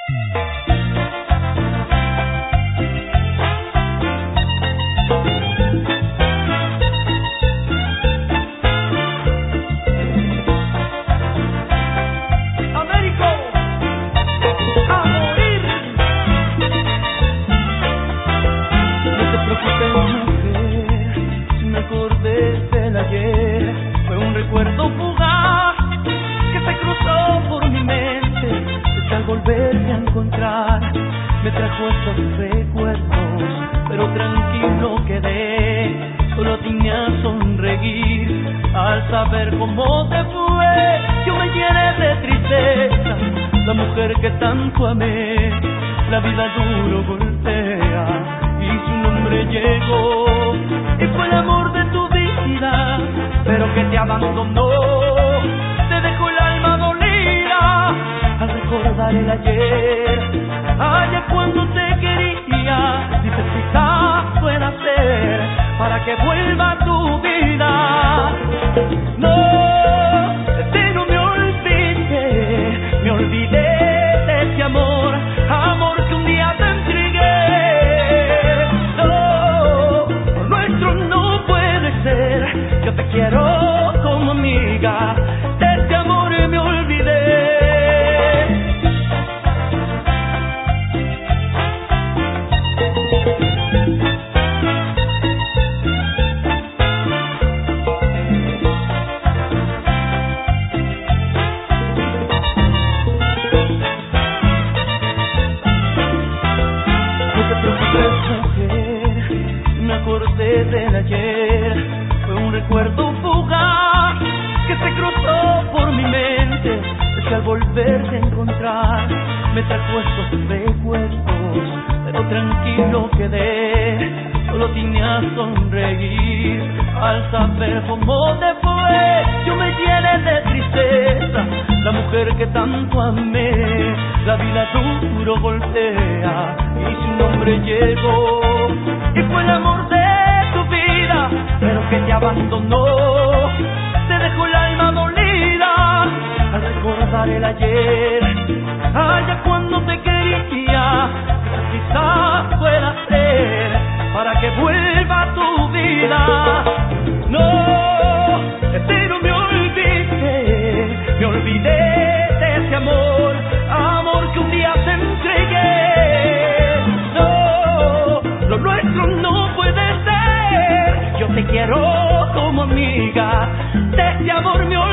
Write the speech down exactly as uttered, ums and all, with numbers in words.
Me trajo estos recuerdos, pero tranquilo quedé, solo tenía sonreír al saber cómo te fue. Yo me llené de tristeza, la mujer que tanto amé, la vida duro golpea y su nombre llegó, y fue el amor de tu vida, pero que te abandonó, te dejó el alma dolida al recordar el ayer. Allá cuando te quería, dices quizás pueda ser para que vuelva a tu vida. No, este no me olvidé, me olvidé de ese amor, amor que un día te entregué. No, lo nuestro no puede ser, yo te quiero como amiga, de ese amor me olvidé. Del ayer fue un recuerdo fugaz que se cruzó por mi mente, es que al volverte a encontrar me trajo estos recuerdos, pero tranquilo quedé, solo tenía sonreír al saber cómo te fue. Yo me llené de tristeza, la mujer que tanto amé, la vida duro golpea y su nombre llegó, y fue el amor de tu vida, pero que te abandonó, te dejó el alma dolida al recordar el ayer. Allá cuando te quería, quizás pueda ser para que vuelva a tu vida. No, este no me olvidé, me olvidé de ese amor, amor que un día te entregué. No, lo nuestro no puede ser, yo te quiero como amiga, de ese amor me olvidé.